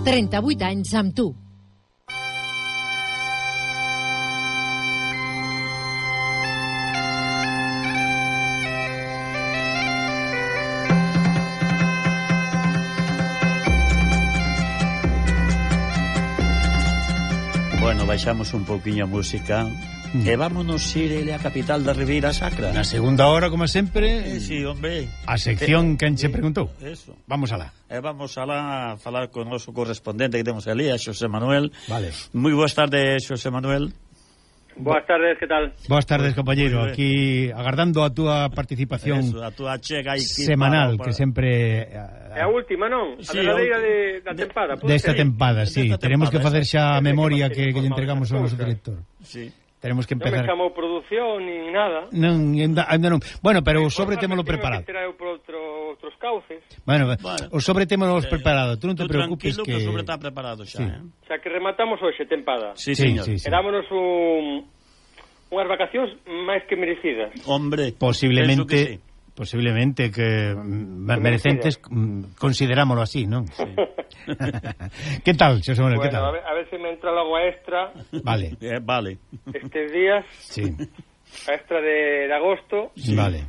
38 anys amb tu. Bueno, baixamos un pouquiño a música e vámonos ir a capital da Ribeira Sacra. Na segunda hora, como sempre, sí, hombre, a sección que enche preguntou. Eso. Vamos alá. Vamos alá a falar con o noso correspondente que temos ali, a Xosé Manuel. Vale. Moi boas tardes, Xosé Manuel. Boas tardes, que tal? Boas tardes, compañeiro. Aquí agardando a túa participación. Eso, a túa chega aí semanal, que sempre É a última, non? A verdadeira da tempada. Desta tempada, sí. Tenemos que facer xa a memoria que lle entregamos ao noso cousa. director. Sí. Tenemos que Non empezar. me chamou produción nin nada. Non, ainda non. Bueno, pero o sobre témolo preparado. Teño que tirar por outros cauces. Bueno, o sobre témolo preparado. Tú non te preocupes tranquilo, que o sobre está preparado xa, sí. Xa que rematamos hoxe tempada. Sí, señor. Sí. Erámonos unhas vacacións máis que merecidas. Hombre, posiblemente que merecentes, considerámoslo así, non? Sí. Que tal, Xosé Manuel, que tal? A ver se me entra logo a extra. Vale. Vale. Estes días, sí. A extra de agosto. Sí. Vale.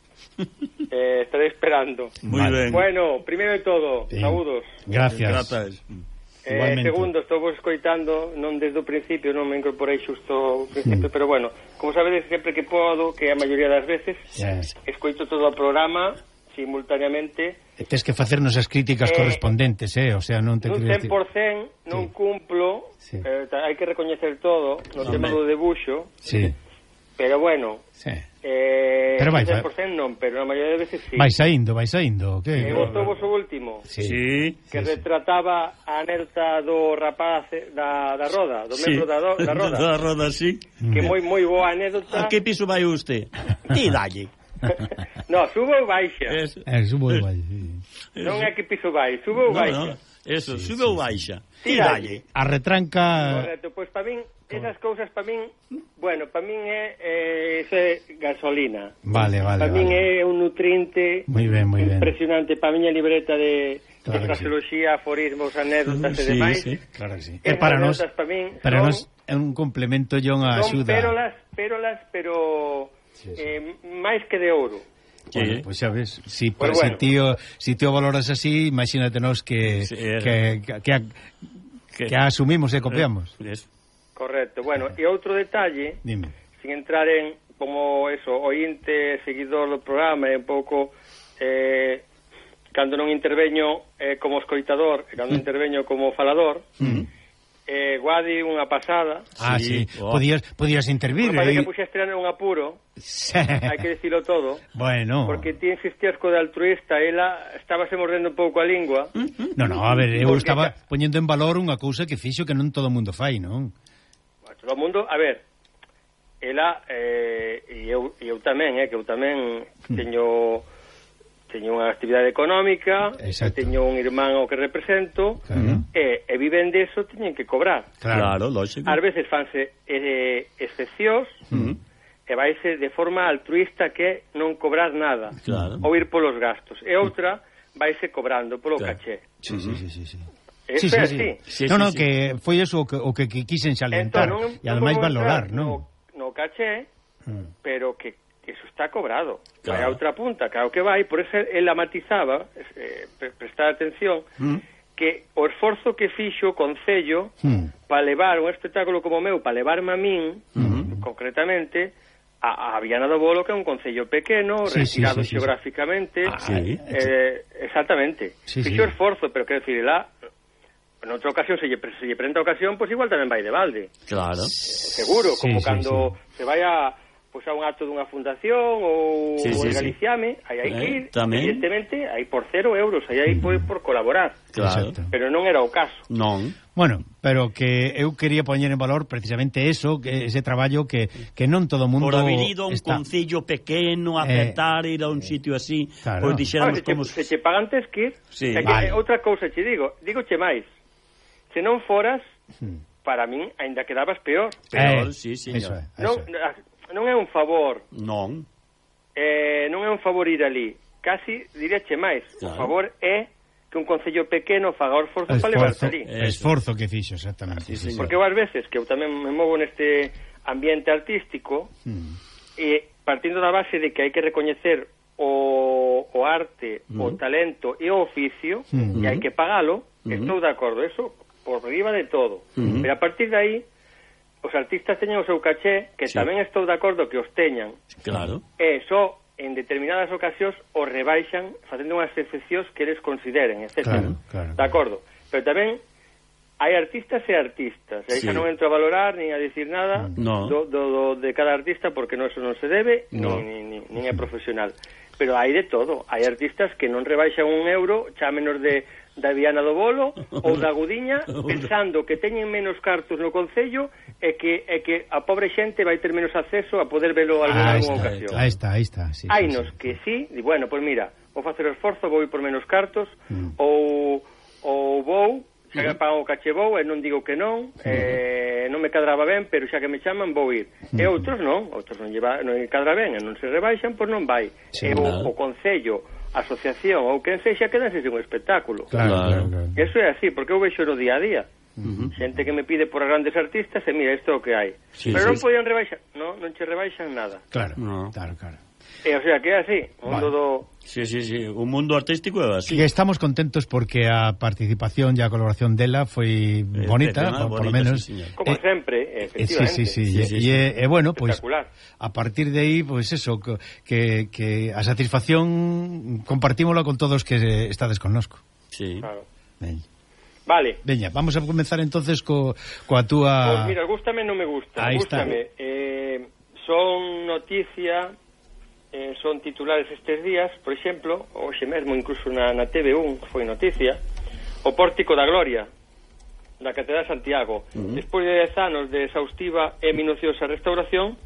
Estaré esperando. Muy ben. Bueno, primeiro de todo, bien. saúdos. Gracias. Segundo, estou vos escoitando, non desde o principio, non me incorporei xusto ao principio, pero bueno, como sabedes, sempre que podo, que a maioría das veces, escoito todo o programa simultaneamente. Tes que facernos as críticas correspondentes, o sea, non te nun 100% non cumplo, hai que recoñecer todo, no tema do debuxo, pero bueno, pero vai, 100% non, pero na maioría das veces sí. Vai saindo, que gostou vos o último? Sí. Que retrataba a anécdota do rapaz da roda, do membro da roda. Da roda, sí. Que moi boa anécdota. A que piso vai usted? Ti dalle. No, subo ou baixa? Subo ou baixa. Non é que piso vai, subo ou baixa. Eso, sube ou baixa. Ti dalle. A retranca. Correcto, pois para min esas cousas para min, bueno, para min é gasolina. Vale. Para min é un nutriente moi ben. Impresionante para a miña libreta de fraseoloxía, aforismos, anécdotas e demais. Sí, claro que sí. É para nós, é un complemento e unha axuda. Pérolas, pero máis que de ouro. Bueno, pues xa ves, si tío valoras así, imagínate nos que asumimos e copiamos. Correcto. Bueno, e outro detalle, dime, sin entrar en como eso, ointe, seguidor do programa, e un pouco cando non interveño como escoitador, e cando interveño como falador, guadi unha pasada. Sí. Podías intervir. Parece que puxeste en un apuro. Hai que dicilo todo. Bueno. Porque ti insistías co de altruista, ela estábase mordendo un pouco a lingua. No, a ver, eu estaba poñendo en valor unha cousa que fixo que non todo o mundo fai, non? Todo o mundo, a ver, ela e eu tamén, que eu tamén teño unha actividade económica, teño un irmán ao que represento, e viven deso, teñen que cobrar. Claro, lógico. Ás veces fanse excepcións, e vaise de forma altruista, que non cobrar nada, ou ir polos gastos. E outra, vaise cobrando polo caché. Sí. No, que foi eso o que quixen xalentar, e ademais valorar, non? No caché, pero que eso está cobrado. Vai a outra punta, claro que vai, por eso ela matizaba, prestar atención, que o esforzo que fixo o Concello para levar un espectáculo como o meu, para levarme a min, concretamente, a Viana do Bolo, que é un concello pequeno, retirado xeográficamente, exactamente. Fixo esforzo, pero quero dicir, lá, en outra ocasión, se lle prenda a ocasión, pois igual tamén vai de balde. Claro. Seguro, como cando se vai a un acto dunha fundación ou Galiciame, aí hai que ir, evidentemente, aí por 0 euros, aí por colaborar. Claro. Pero non era o caso. Non. Bueno, pero que eu quería poñer en valor precisamente eso, que ese traballo que non todo o mundo por haber ido a un concello pequeno, aceptar ir a un sitio así, pois dixéramos como... Se che pagan tes que ir, outra cousa che digo che máis, se non foras, para min, ainda quedabas peor. Peor, sí, señor. Non é un favor. Non é un favor ir ali. Casi diríache máis. O favor é que que un concello pequeno faga o esforzo para levarse ali. Esforzo que fixo, exactamente. Sí. Porque várias veces que eu tamén me movo neste ambiente artístico e partindo da base de que hai que recoñecer o arte, o talento e o oficio e hai que pagalo, estou de acordo, eso por riba de todo. Pero a partir de aí os artistas teñen o seu caché, que tamén estou de acordo que os teñan. Claro. E só en determinadas ocasións os rebaixan facendo unhas excepcións que eles consideren, etc. Claro. De acordo. Pero tamén hai artistas e artistas. Aí xa non entro a valorar ni a dicir nada de cada artista, porque eso non se debe, nin é profesional. Pero hai de todo. Hai artistas que non rebaixan €1, chámenos da Viana do Bolo ou da Gudiña, pensando que teñen menos cartos no concello e que a pobre xente vai ter menos acceso a poder velo alguna ocasión. Aí está. Sí, Hainos que sí, e bueno, pois mira, vou facer o esforzo, vou ir por menos cartos, ou vou, xa que pago o caché vou, e non digo que non, non me cadraba ben, pero xa que me chaman vou ir. E outros non cadra ben, e non se rebaixan, pois non vai. E o concello, asociación ou quen sexa, quedanse sin un espectáculo. Claro. Eso é así, porque eu vexo no día a día. Xente que me pide por grandes artistas e mira, isto é o que hai. Pero non podían rebaixar, non che rebaixan nada. Claro. E o sea, que é así, o mundo do... Sí, o mundo artístico é así. Que estamos contentos porque a participación e a colaboración dela foi bonita, por lo menos. Como sempre, efectivamente. Sí. E bueno, pois a partir de aí, pois eso, que a satisfacción compartímola con todos que estades connosco. Sí. Claro. Vale. Veña, vamos a comenzar entonces coa túa... Pois mira, gústame non me gusta. Aí gústame. Son noticia, son titulares estes días, por exemplo, hoxe mesmo incluso na TV1 foi noticia, o Pórtico da Gloria da Catedral de Santiago. Despois de 10 anos de exhaustiva e minuciosa restauración,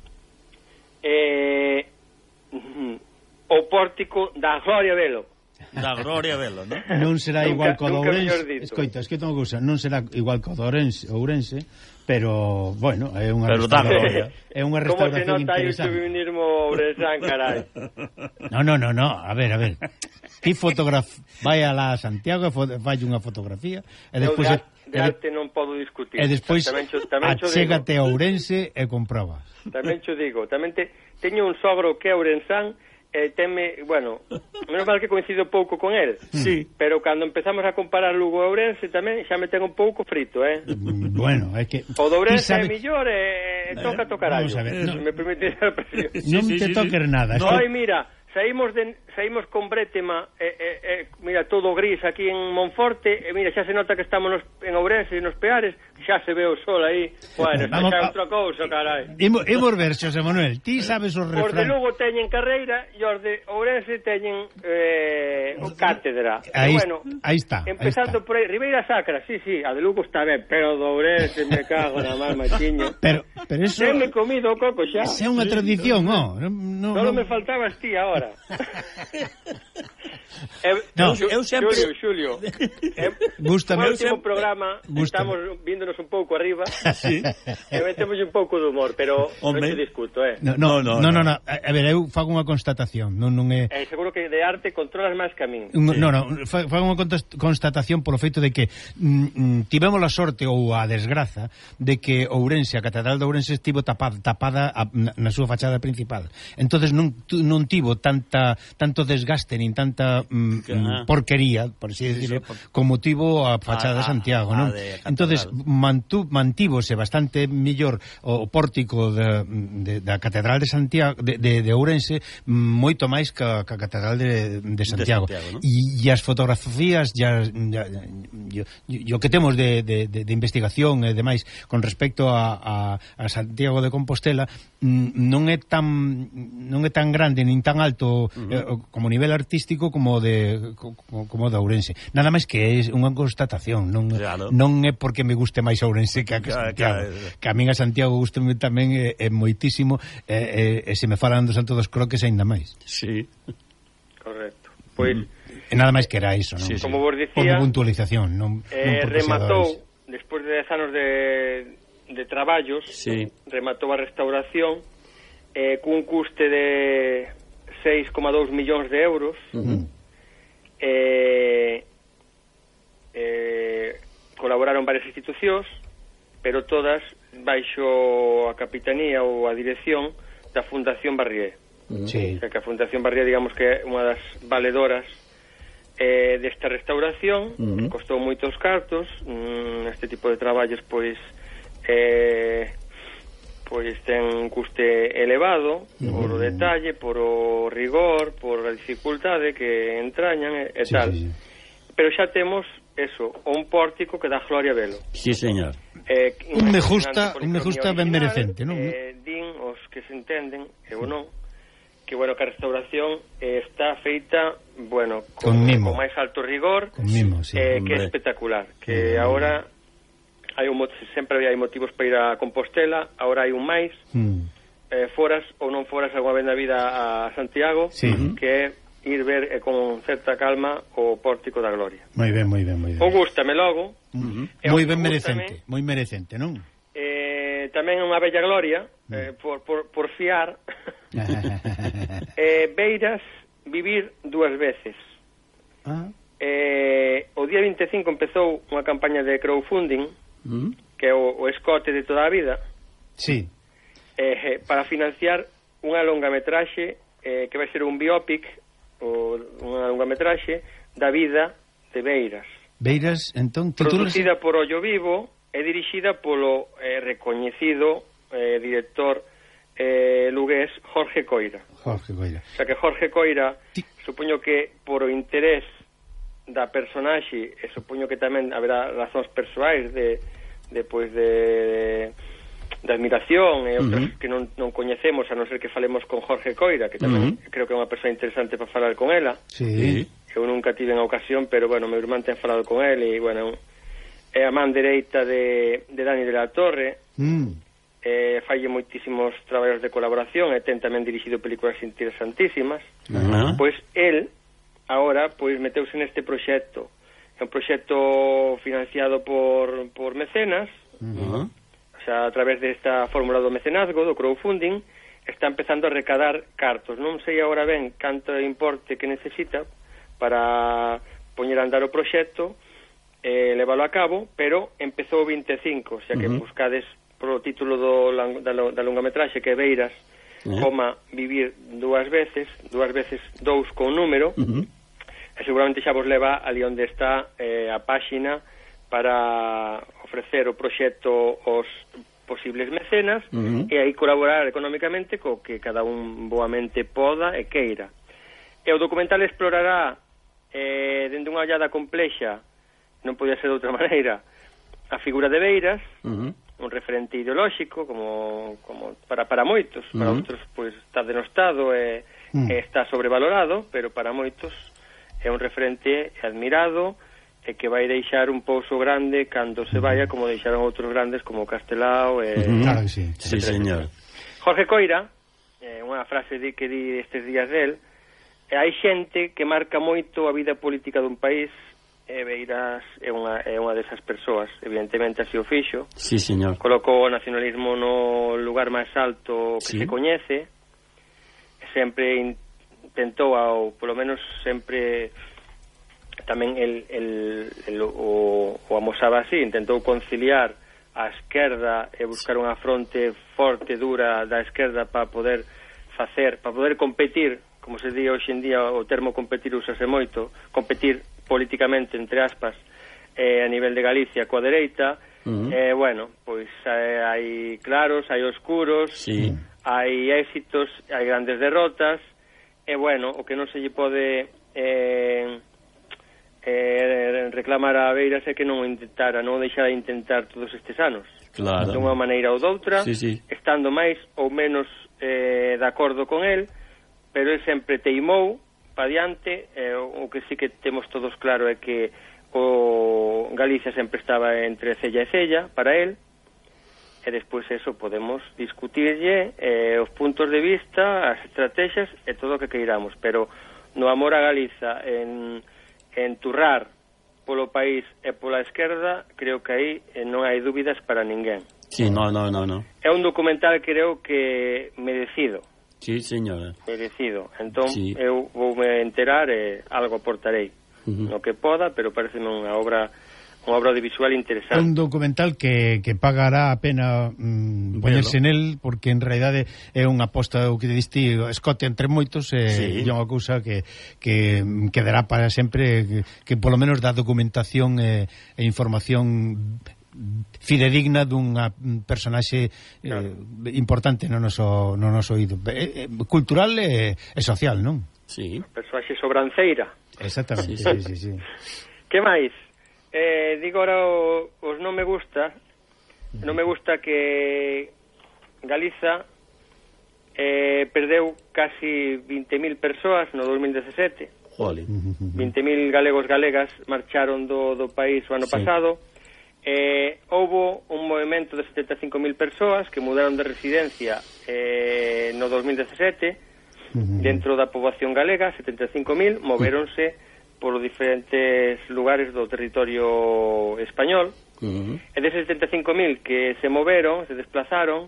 o Pórtico da Gloria velo. Da Gloria velo, non? Non será igual co do Ourense. Escoita, es que tengo que usar, non será igual co do Ourense, pero, bueno, é unha restauración. É unha restauración interesante. Como se nota aí o feminismo ourensán, carai. No, a ver. Ti vai a la Santiago e fai unha fotografía e despois de arte non podo discutir. E despois achégate a Ourense e comprobas. Tamén cho digo, teño un sogro que é ourensán e teme, bueno, menos mal que coincido pouco con el. Sí. Pero cando empezamos a comparar Lugo e Ourense tamén xa me ten un pouco frito, Bueno, é que o de Ourense é mellor e toca tocarallo. Vamos a ver, se me permite a expresión. Non te toques nada. Ai, mira, saímos con Brétema mira, todo gris aquí en Monforte e mira, xa se nota que estamos en Ourense e nos Peares, xa se ve o sol aí. Bueno, xa é outra cousa, carai. Imos ver, Xosé Manuel, ti sabes os refrán. Os de Lugo teñen carreira e os de Ourense teñen cátedra. Aí está. Empezando por aí, Ribeira Sacra, sí, a de Lugo está ben, pero de Ourense me cago na máis machiño. Pero eso... Ten me comido o coco xa. Esa é unha tradición, Solo me faltabas ti agora. Xulio, Gústame. O último programa estamos víndonos un pouco arriba. Sí. E metemos un pouco de humor, pero non te discuto, No. A ver, eu fago unha constatación, non é... Seguro que de arte controlas máis que a min. Fago unha constatación polo feito de que tivemos a sorte ou a desgraza de que Ourense, a Catedral de Ourense estivo tapada na súa fachada principal. Entonces non tivo tanto desgaste nin tanta porquería, por así decirlo, como tivo a fachada de Santiago, non? Entonces mantívose bastante millor o pórtico da Catedral de Santiago de Ourense moito máis que a Catedral de Santiago. E as fotografías o que temos de investigación e demais con respecto a Santiago de Compostela non é tan grande nin tan alto como nivel artístico como de Ourense. Nada máis que é unha constatación, non é porque me guste máis Ourense que a Santiago. Que a min a Santiago gustame tamén moitísimo e se me falan do Santo dos Croques aínda máis. Sí. Correcto. Pois nada máis que era iso, non? Como vos dicía, como puntualización, non rematou despois de 10 anos de traballos, rematou a restauración cun custe de 6,2 millóns de euros. crearon varias institucións, pero todas baixo a capitanía ou a dirección da Fundación Barrié. Sí. O sea, que a Fundación Barrié, digamos que é unha das valedoras desta restauración, costou moitos cartos, este tipo de traballos, pois ten un custe elevado por o detalle, por o rigor, por a dificultade que entrañan e tal. Sí. Pero xa temos eso, un pórtico que dá gloria a velo. Sí, señor. Un me gusta ben merecente, non? Din os que se entenden, eu non, que, bueno, que a restauración está feita, bueno, con máis alto rigor, mimo, sí, que é espectacular, que agora sempre hai motivos para ir a Compostela, agora hai un máis, foras ou non foras alguna vez na vida a Santiago, que é ir ver con certa calma o Pórtico da Gloria. Moi ben. O gústame logo. Moi ben merecente, non? Tamén unha bella gloria, por fiar, Beiras vivir 2 veces. O día 25 empezou unha campaña de crowdfunding, que é o escote de toda a vida, para financiar unha longametraxe que vai ser un biopic, ou unha longametraxe da vida de Beiras. Beiras, entón, títulos... Producida por Ollo Vivo e dirixida polo recoñecido director lugués Jorge Coira. O sea que Jorge Coira, supoño que por o interés da personaxe, e supoño que tamén haberá razóns persoais de admiración e outras que non coñecemos, a non ser que falemos con Jorge Coira, que tamén creo que é unha persoa interesante para falar con ela. Eu nunca tive a ocasión, pero, bueno, meu irmán ten falado con él e, bueno, é a man dereita de Dani de la Torre, falle moitísimos traballos de colaboración e ten tamén dirixido películas interesantísimas. Pois el agora meteuse neste proxecto. É un proxecto financiado por mecenas, o sea, a través desta fórmula do mecenazgo, do crowdfunding, está empezando a recadar cartos. Non sei agora ben canto importe que necesita para poñer a andar o proxecto, leválo a cabo, pero empezou o 25, o sea que buscades pro título da longametraxe, que é Beiras, vivir 2 veces 2 con número, e seguramente xa vos leva ali onde está a páxina para ofrecer o proxecto aos posibles mecenas e aí colaborar económicamente co que cada un boamente poda e queira. E o documental explorará dende unha ollada complexa, non podía ser de outra maneira, a figura de Beiras, un referente ideolóxico como para moitos, para outros pois está denostado e está sobrevalorado, pero para moitos é un referente admirado e que vai deixar un pouso grande cando se vaya, como deixaron outros grandes como Castelao e... Claro que sí. Sí, señor. Jorge Coira, unha frase que di estes días del, hai xente que marca moito a vida política dun país, e Beiras é unha desas persoas, evidentemente así o fixo. Sí, señor. Colocou o nacionalismo no lugar máis alto que se coñece, sempre intentou, ou polo menos sempre tamén o amosaba así, intentou conciliar a esquerda e buscar unha fronte forte, dura da esquerda para poder competir, como se di hoxe en día, o termo competir usase moito, competir políticamente, entre aspas, a nivel de Galicia coa dereita. Bueno, pois hai claros, hai oscuros, hai éxitos, hai grandes derrotas, e, bueno, o que non se lle pode reclamar a Beiras é que non deixara de intentar todos estes anos. Claro. De unha maneira ou doutra, estando máis ou menos de acordo con el, pero ele sempre teimou pa diante. O que sí que temos todos claro é que o Galicia sempre estaba entre cella e cella para el, e despois eso podemos discutirlle os puntos de vista, as estrategias e todo o que queiramos, pero no amor a Galiza, en turrar polo país e pola esquerda, creo que aí non hai dúbidas para ninguén. Sí, no. É un documental, creo que merecido. Sí, señora. Merecido. Entón, eu voume enterar e algo aportarei no que poda, pero pareceme unha obra unha obra audiovisual interesante. É un documental que pagará a pena poñerse nel, porque en realidade é unha aposta o que diste Scott entre moitos, e é unha cousa que quedará para sempre, que polo menos dá documentación e información fidedigna dunha personaxe importante no noso oído, cultural e social, non? Sí. Personaxe sobranceira. Exactamente, sí. Que máis? Digo ahora os non me gusta. Non me gusta que Galiza perdeu casi 20.000 persoas no 2017. Jole. 20.000 galegos galegas marcharon do país o ano pasado. Houbo un movimento de 75.000 persoas que mudaron de residencia no 2017 dentro da poboación galega. 75.000 moveronse por diferentes lugares do territorio español. E deses 75.000 que se moveron, se desplazaron,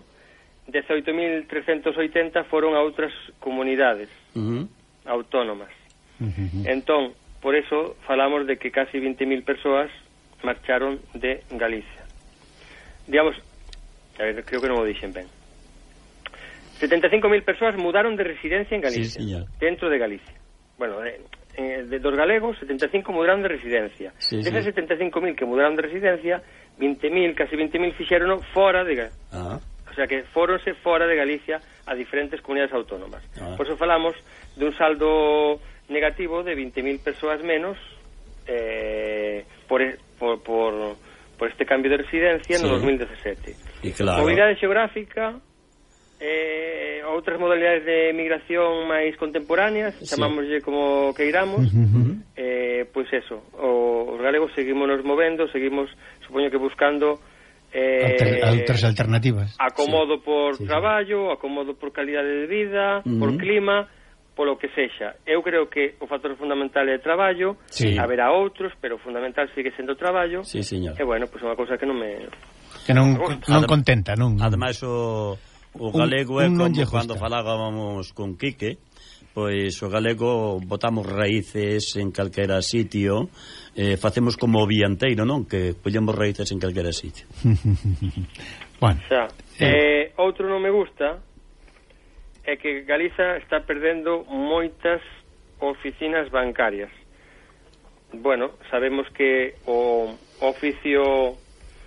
18.380 foron a outras comunidades autónomas. Entón, por eso falamos de que casi 20.000 persoas marcharon de Galicia. Digamos, a ver, creo que non o dixen ben. 75.000 persoas mudaron de residencia en Galicia, dentro de Galicia. Bueno, de dos galegos, 75 mudaron de residencia. Desas 75.000 que mudaron de residencia, 20.000, casi 20.000 fixeron fora de Galicia. O sea que fóronse fora de Galicia a diferentes comunidades autónomas. Por eso falamos de un saldo negativo de 20.000 persoas menos por este cambio de residencia no 2017. Mobilidade xeográfica, outras modalidades de migración máis contemporáneas, chamámoslle como queiramos, pois eso, os galegos seguimos nos movendo, seguimos, supoño que buscando outras alternativas, acomodo por traballo, acomodo por calidade de vida, por clima, polo que sexa. Eu creo que o factor fundamental é o traballo, haberá outros, pero o fundamental sigue sendo o traballo. E bueno, pois é unha cousa que non contenta, non? Ademais o galego é como cando falábamos con Quique, pois o galego botamos raíces en calquera sitio, facemos como o vianteiro, non? Que collemos raíces en calquera sitio. Bueno. Outro non me gusta é que Galiza está perdendo moitas oficinas bancarias. Bueno, sabemos que o oficio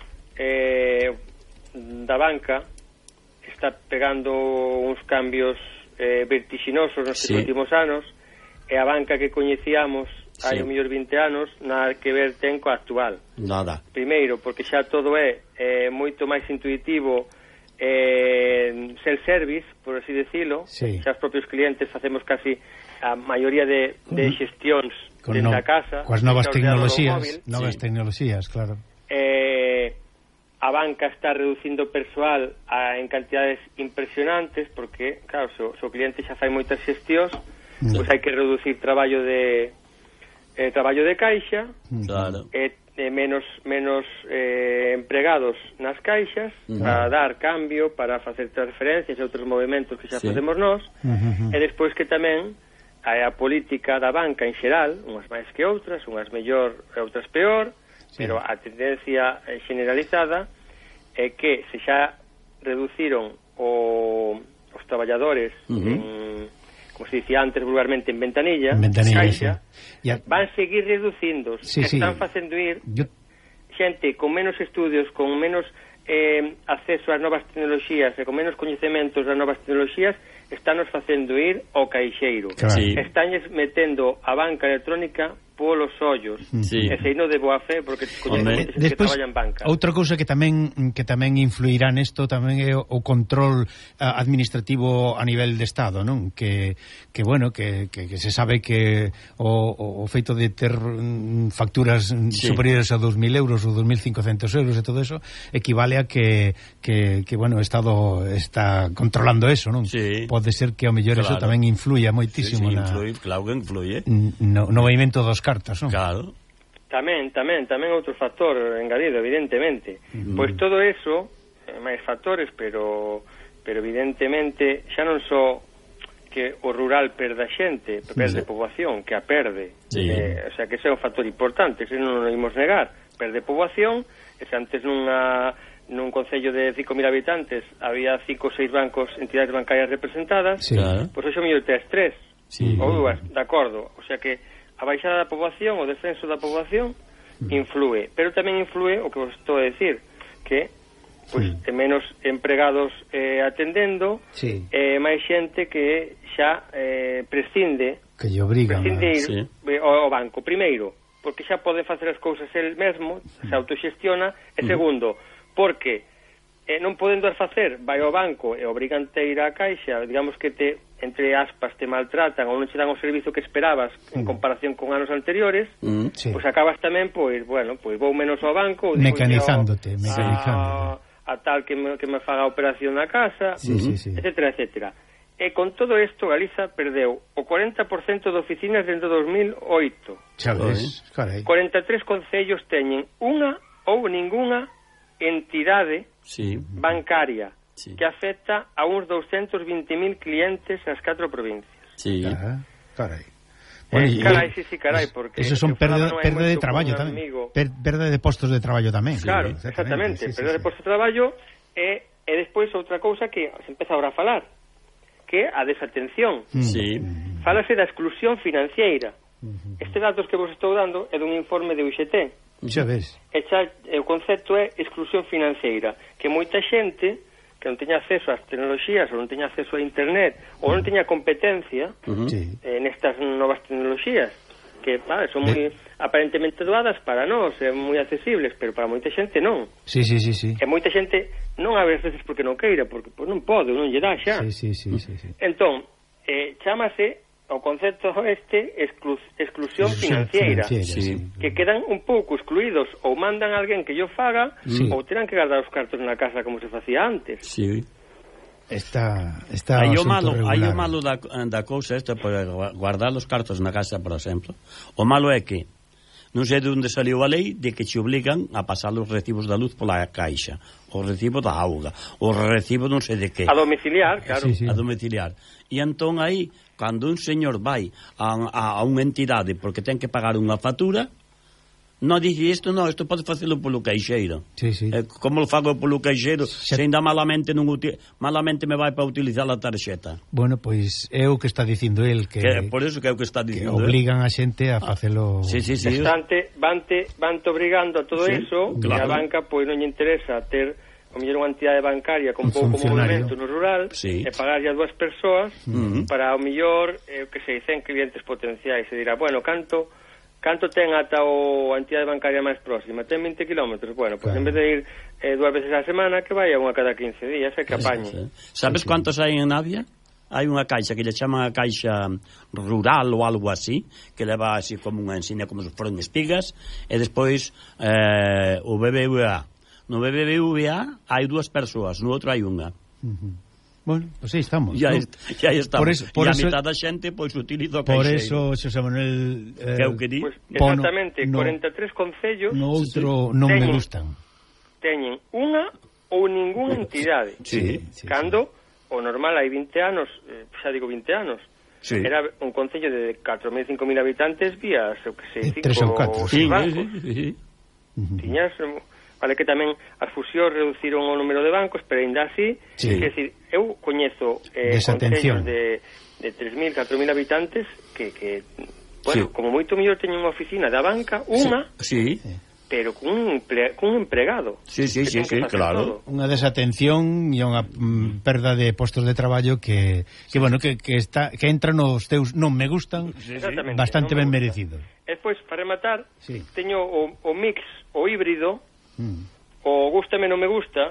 da banca está pegando uns cambios vertiginosos nestes últimos anos, e a banca que coñecíamos hai o mellor 20 anos nada que ver ten coa actual. Nada. Primeiro, porque xa todo é moito máis intuitivo, self-service, por así decirlo. Xa os propios clientes facemos casi a maioría de xestións dentro da casa, coas novas tecnoloxías, claro. A banca está reducindo persoal en cantidades impresionantes, porque, claro, se o cliente xa fai moitas xestións, pois hai que reducir traballo de caixa, menos empregados nas caixas, para dar cambio, para facer transferencias e outros movimentos que xa facemos nós, e despois que tamén a política da banca en xeral, unhas máis que outras, unhas mellor e outras peor, pero a tendencia generalizada é que se xa reduciron os traballadores como se dicía antes vulgarmente en ventanilla caixa, van seguir reducindo, están facendo ir xente con menos estudios, con menos acceso ás novas tecnoloxías e con menos coñecementos das novas tecnoloxías, estános facendo ir ao caixeiro, estáñes metendo a banca electrónica polos ollos, e sei no de boa fe, porque coñecen que traballa en banca. Outra cousa que tamén influirá nesto tamén é o control administrativo a nivel de Estado, non? Que bueno, que se sabe que o feito de ter facturas superiores a 2.000 euros ou 2.500 euros e todo eso equivale a que bueno, o Estado está controlando eso, non? Pode ser que ao mellor eso tamén influya moitísimo claro que influye no movimento dos cartas, non? Claro. Tamén outro factor engadido, evidentemente. Pois todo eso, máis factores, pero evidentemente xa non só que o rural perde a xente, perde poboación, que a perde. O sea, que ese é un factor importante, ese non o imos negar. Perde poboación, e se antes nun concello de 5.000 habitantes había 5 ou 6 bancos, entidades bancarias representadas, pois hoxe o mellor tes 3 ou 2, de acordo. O sea que a baixada da poboación, o descenso da poboación influe, pero tamén influe o que vos estou a decir, que pois menos empregados atendendo, máis xente que xa prescinde que lle obrigan ir ao banco, primeiro, porque xa pode facer as cousas el mesmo, se autoxestiona, e segundo, porque non podendo as facer, vai ao banco e obrigante a ir á caixa, digamos que te, entre aspas, te maltratan ou non che dan o servizo que esperabas en comparación con anos anteriores, pois acabas tamén, pois vou menos ao banco, mecanizándote, a tal que me faga a operación na casa, etcétera, etcétera. E con todo isto, Galiza perdeu o 40% de oficinas dentro de 2008. Xa ves, carai. 43 concellos teñen unha ou ningunha entidade bancaria que afecta a uns 220.000 clientes nas 4 provincias. Carai. Carai, porque eso son perda de traballo tamén. Perda de postos de traballo tamén. Claro, exactamente, perda de postos de traballo e despois outra cousa que se empeza ahora a falar, que é a desatención. Fálase da exclusión financiera. Este datos que vos estou dando é dun informe de UGT. Xa ves. O concepto é exclusión financiera, que moita xente que non teña acceso ás tecnoloxías ou non teña acceso a internet ou non teña competencia nestas novas tecnoloxías que son moi aparentemente doadas para nós, moi accesibles, pero para moita xente non. E moita xente non a veces porque non queira, porque non pode, non lle dá xa. Entón, chámase o concepto exclusión financiera, que quedan un pouco excluídos, ou mandan a alguén que yo faga, ou terán que guardar os cartos na casa como se facía antes. Hai o malo da cousa esta, por guardar os cartos na casa, por exemplo. O malo é que non sei de onde saliu a lei de que te obligan a pasar os recibos da luz pola caixa, o recibo da auga, o recibo non sei de que. A domiciliar, claro. A domiciliar. E entón aí, cando un señor vai a unha entidade porque ten que pagar unha factura, non dice isto pode facelo polo caixeiro. Como lo fago polo caixeiro se ainda malamente me vai para utilizar a tarxeta? Bueno, pois é o que está dicindo el, que por eso que é o que está dicindo, que obligan a xente a facelo. Vante obrigando a todo eso, e a banca pois non lle interesa ter o mellor unha entidade bancaria con pouco movimento no rural e pagarlle a 2 persoas para o mellor que se dicen clientes potenciais, e dirá, bueno, canto ten ata a entidade bancaria máis próxima? Ten 20 kilómetros. Bueno, pois en vez de ir 2 veces a semana, que vaya unha cada 15 días, e que apañe. Sabes cantos hai en Navia? Hai unha caixa que lle chaman a caixa rural ou algo así, que leva así como unha ensina como se foran espigas, e despois o BBVA. No BBVA hai 2 persoas, no outro hai unha. Bueno, pois aí estamos. Ya estamos. Por eso, a mitad da xente pois utiliza o caixeiro. Por eso, Xosé Manuel, pues, exactamente, 43 concellos no outro non me gustan. Teñen unha ou ningunha entidade. Cando o normal hai 20 anos, xa digo 20 anos, era un concello de 4.000, 5.000 habitantes, vías, eu que sei, 5 ou 4 bancos. Tiñas... Vale, que tamén as fusións reduciron o número de bancos, pero ainda así, é dicir, eu coñezo concellos de 3.000, 4.000 habitantes que bueno, como moito mellor teñen unha oficina da banca, unha, pero cun empregado. Claro. Unha desatención e unha perda de postos de traballo que bueno, que entra nos teus non me gustan, bastante ben merecido. E despois, para rematar, teño o mix, o híbrido, o gústame non me gusta,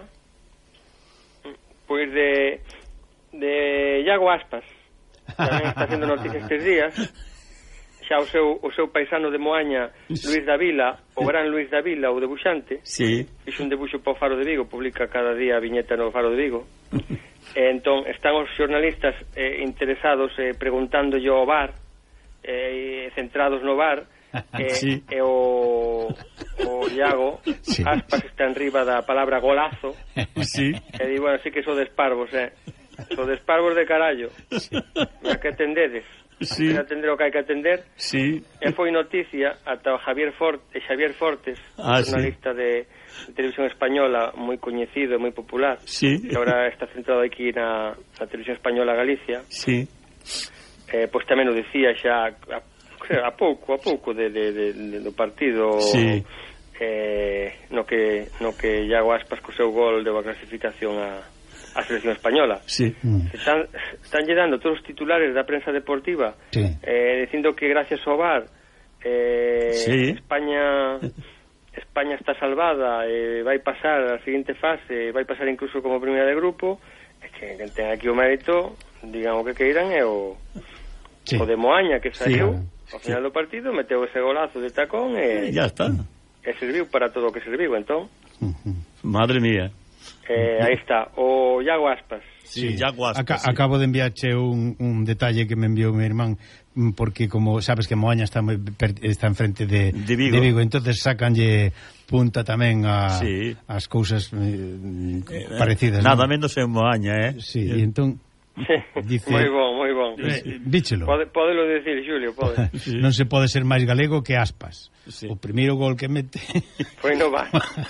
pois de Iago Aspas, tamén está haciendo noticias estes días, xa o seu paisano de Moaña, Luís Davila, o gran Luís Davila, o debuxante, fixo un debuxo para o Faro de Vigo, publica cada día a viñeta no Faro de Vigo, e entón están os xornalistas interesados preguntándolle ao VAR, centrados no VAR, e o Iago Aspas está en riba da palabra golazo, e di, bueno, sí que so de esparvos, sodes parvos de carallo. Mira que atendedes. Sí. Atender o que hai que atender. Sí. E foi noticia ata o Xavier Fortes, jornalista de televisión española moi coñecido e moi popular, sí. que agora está centrado aquí na televisión española Galicia. Sí. Pois tamén o decía xa a pouco do partido, sí. no que Iago Aspas co seu gol deu a clasificación a selección española. Sí. Están llenando todos os titulares da prensa deportiva, sí. Dicindo que gracias ao VAR sí. España está salvada, vai pasar a seguinte fase, vai pasar incluso como primeira de grupo. É que ten aquí o mérito, digan o que queiran, é o de Moaña, que saiu ao final do partido, meteu ese golazo de tacón e ya está. E serviu para todo o que serviu, entón. Madre mía. Aí está, o Iago Aspas. Sí, Iago Aspas. Acabo de enviarche un detalle que me enviou meu irmán, porque como sabes que Moaña está enfrente de Vigo, entonces sacanlle punta tamén as cousas parecidas. Nada menos en Moaña, Sí, e entón dice, moi bon. Díchelo. Podelo decir, Xulio, pode. Sí. Non se pode ser máis galego que Aspas. Sí. O primeiro gol que mete foi no VAR.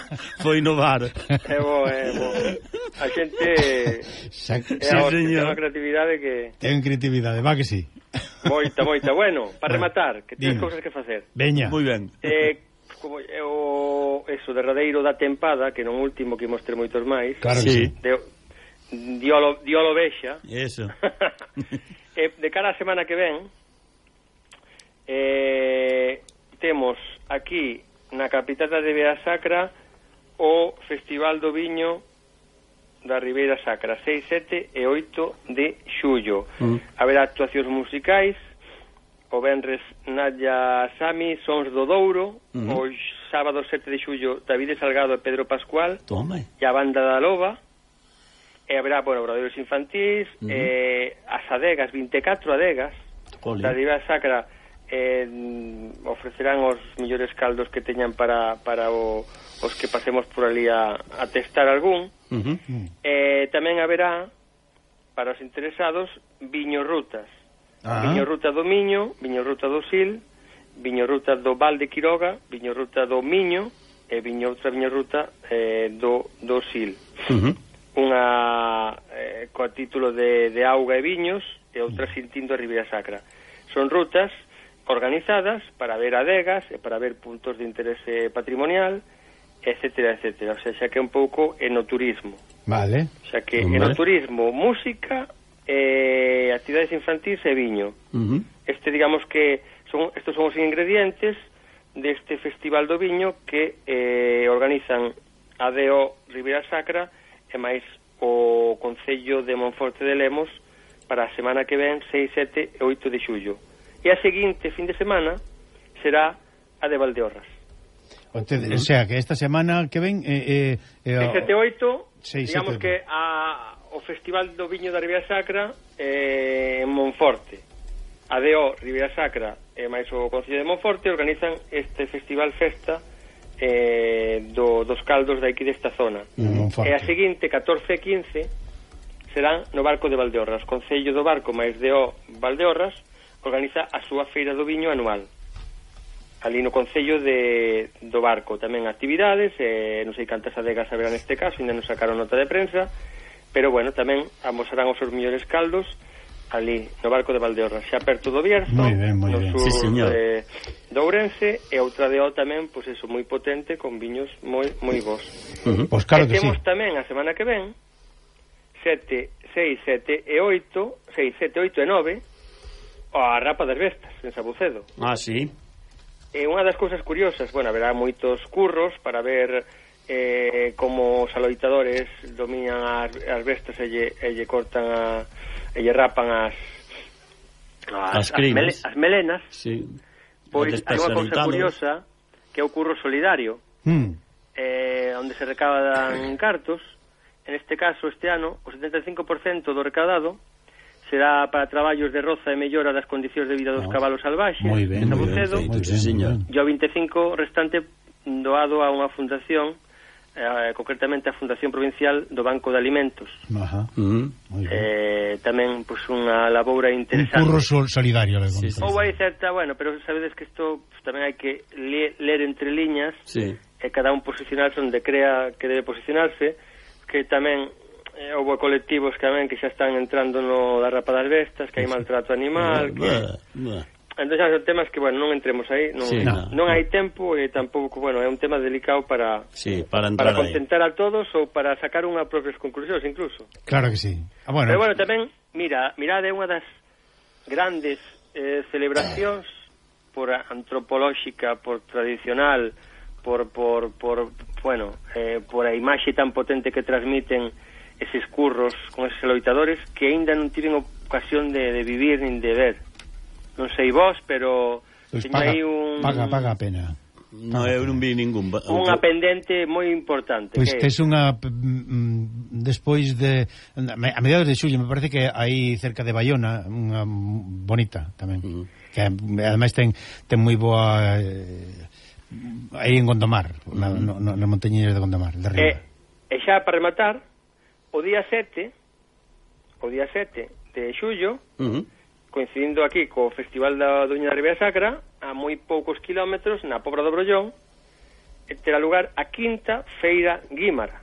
É bo. A xente é unha creatividade que ten creatividade, va que sí. Moita. Bueno, para rematar, que tens cousas que facer. Veña. Moi ben. Como eso derradeiro da tempada, que non último que imos ter moitos máis. Claro que sí. Diolo vexa. Eso. De cara a semana que ven, temos aquí na capital da Ribeira Sacra o Festival do Viño da Ribeira Sacra, 6, 7 e 8 de xullo. Haberá actuacións musicais, o venres Nadia Sami, Sons do Douro, o sábado 7 de xullo David Salgado e Pedro Pascual, e a Banda da Loba. E haberá, obradoiros infantís, as adegas, 24 adegas da Ribeira Sacra, ofrecerán os millores caldos que teñan para os que pasemos por ali a testar algún. Tamén haberá, para os interesados, viño rutas. Viño ruta do Miño, viño ruta do Sil, viño ruta do Val de Quiroga, viño ruta do Miño e outra viño ruta do Sil. Unha co título de Auga e Viños e outra sintindo a Ribeira Sacra. Son rutas organizadas para ver adegas e para ver puntos de interese patrimonial, etcétera. O sea, xa que un pouco enoturismo. Vale. Xa que enoturismo, música, actividades infantís e viño. Digamos que estos son os ingredientes deste Festival do Viño que organizan a DO Ribeira Sacra e máis o Concello de Monforte de Lemos para a semana que ven, 6, 7 e 8 de xullo. E a seguinte fin de semana será a de Valdeorras. O sea, que esta semana que ven 7 e 8, digamos que o Festival do Viño da Ribeira Sacra en Monforte. A DO Ribeira Sacra e máis o Concello de Monforte organizan este festival festa dos caldos de aquí desta zona. E a seguinte, 14 e 15 serán no Barco de Valdeorras. Concello do Barco máis DO Valdeorras organiza a súa feira do viño anual ali no Concello do Barco. Tamén actividades, non sei cantas adegas haberá neste caso, ainda non sacaron nota de prensa, pero tamén amosarán os seus millores caldos ali no Barco de Valdeorras, xa perto do Bierzo, no sur de Ourense, e outra DO tamén, pois eso, moi potente, con viños moi bons. Pois claro que sí. Temos tamén a semana que ven 6, 7 e 8 e 9 a Rapa das Vestas en Sabucedo. Sí. E unha das cousas curiosas, haberá moitos curros para ver como os aloitadores dominan as vestas e lle cortan e lle rapan as melenas. Sí. Pois hai unha cousa curiosa que é o curro solidario, onde se recaban cartos. En este caso, este ano, o 75% do recaudado será para traballos de roza e mellora das condicións de vida dos cabalos salvaxes en Sabucedo, e o 25% restante doado a unha fundación concretamente a Fundación Provincial do Banco de Alimentos. Ajá. Tamén pois unha laboura interesante. Un curro solidario. Sí. Ou hai certa, pero sabedes que isto tamén hai que ler entre liñas, e cada un posicionarse onde crea que debe posicionarse, que tamén houve colectivos tamén que xa están entrando no da rapa das bestas, que hai maltrato animal, Entón xa son temas que, non entremos aí, non hai tempo e tampouco, é un tema delicado para contentar a todos ou para sacar unhas propias conclusións incluso. Claro que sí. Pero tamén, mirade unha das grandes celebracións por antropolóxica, por tradicional, por a imaxe tan potente que transmiten eses curros con eses loitadores que aínda non tiven ocasión de vivir nin de ver. Non sei vos, pero paga a pena. Eu non vi ningún. Unha pendente moi importante. Pois que é unha despois de a mediados de xullo, me parece que aí cerca de Baiona, unha bonita tamén. Que ademais ten moi boa aí en Gondomar, na montañeira de Gondomar, de arriba. E xa para rematar, o día 7 de xullo, coincidindo aquí co Festival da Doña da Ribeira Sacra, a moi poucos kilómetros, na Pobra do Brollón, terá lugar a quinta Feira Guímara.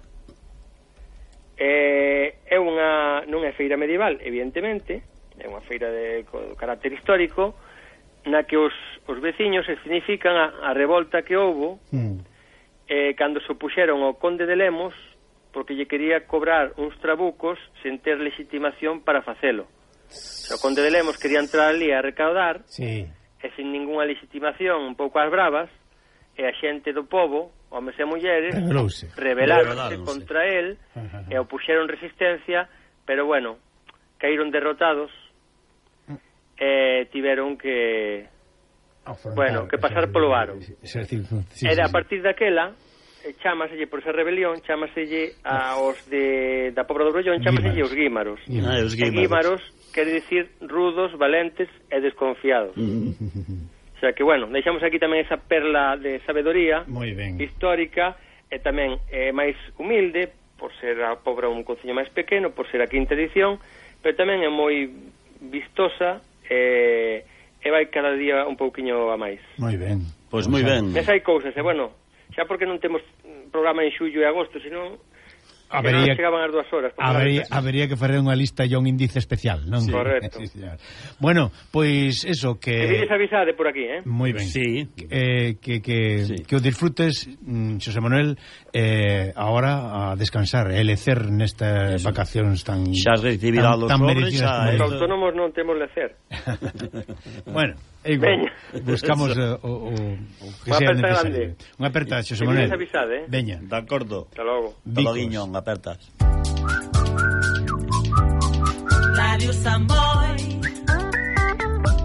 Non é feira medieval, evidentemente, é unha feira de carácter histórico, na que os veciños significan a revolta que houbo cando se opuxeron ao conde de Lemos porque lle quería cobrar uns trabucos sen ter legitimación para facelo. O conde de Lemos quería entrar ali a recaudar e sin ninguna legitimación, un pouco ás bravas, e a xente do pobo, homes e mulleres, rebelaronse contra él e opuxeron resistencia, pero caíron derrotados e tiveron que pasar polo aro. E a partir daquela chámaselle por esa rebelión, chámaselle aos da Pobra do Brollón, chámaselle os guímaros. Os guímaros quere dicir rudos, valentes e desconfiados. O sea que, deixamos aquí tamén esa perla de sabedoría histórica e tamén máis humilde, por ser a Pobra un concello máis pequeno, por ser a quinta edición, pero tamén é moi vistosa e vai cada día un pouquiño a máis. Moi ben. Pois moi ben. Nesa hai cousas, xa porque non temos programa en xullo e agosto, senón habería, chegaban as 2 horas. Habería que fazer unha lista e un índice especial, non? Sí. Correcto. Sí, bueno, pois eso que... Que vides avisade por aquí, Moi ben. Sí. Que o disfrutes, Xosé Manuel, agora a descansar, a lecer nestas vacacións tan... Xa recibirá os sobres. Os autónomos non temos lecer. Bueno, igual. Buscamos o que sea necesario. Unha aperta, Xosé Manuel. Que vides avisade, Veña. De acordo. Hasta logo. Hasta logo, apertas. Radio Samba.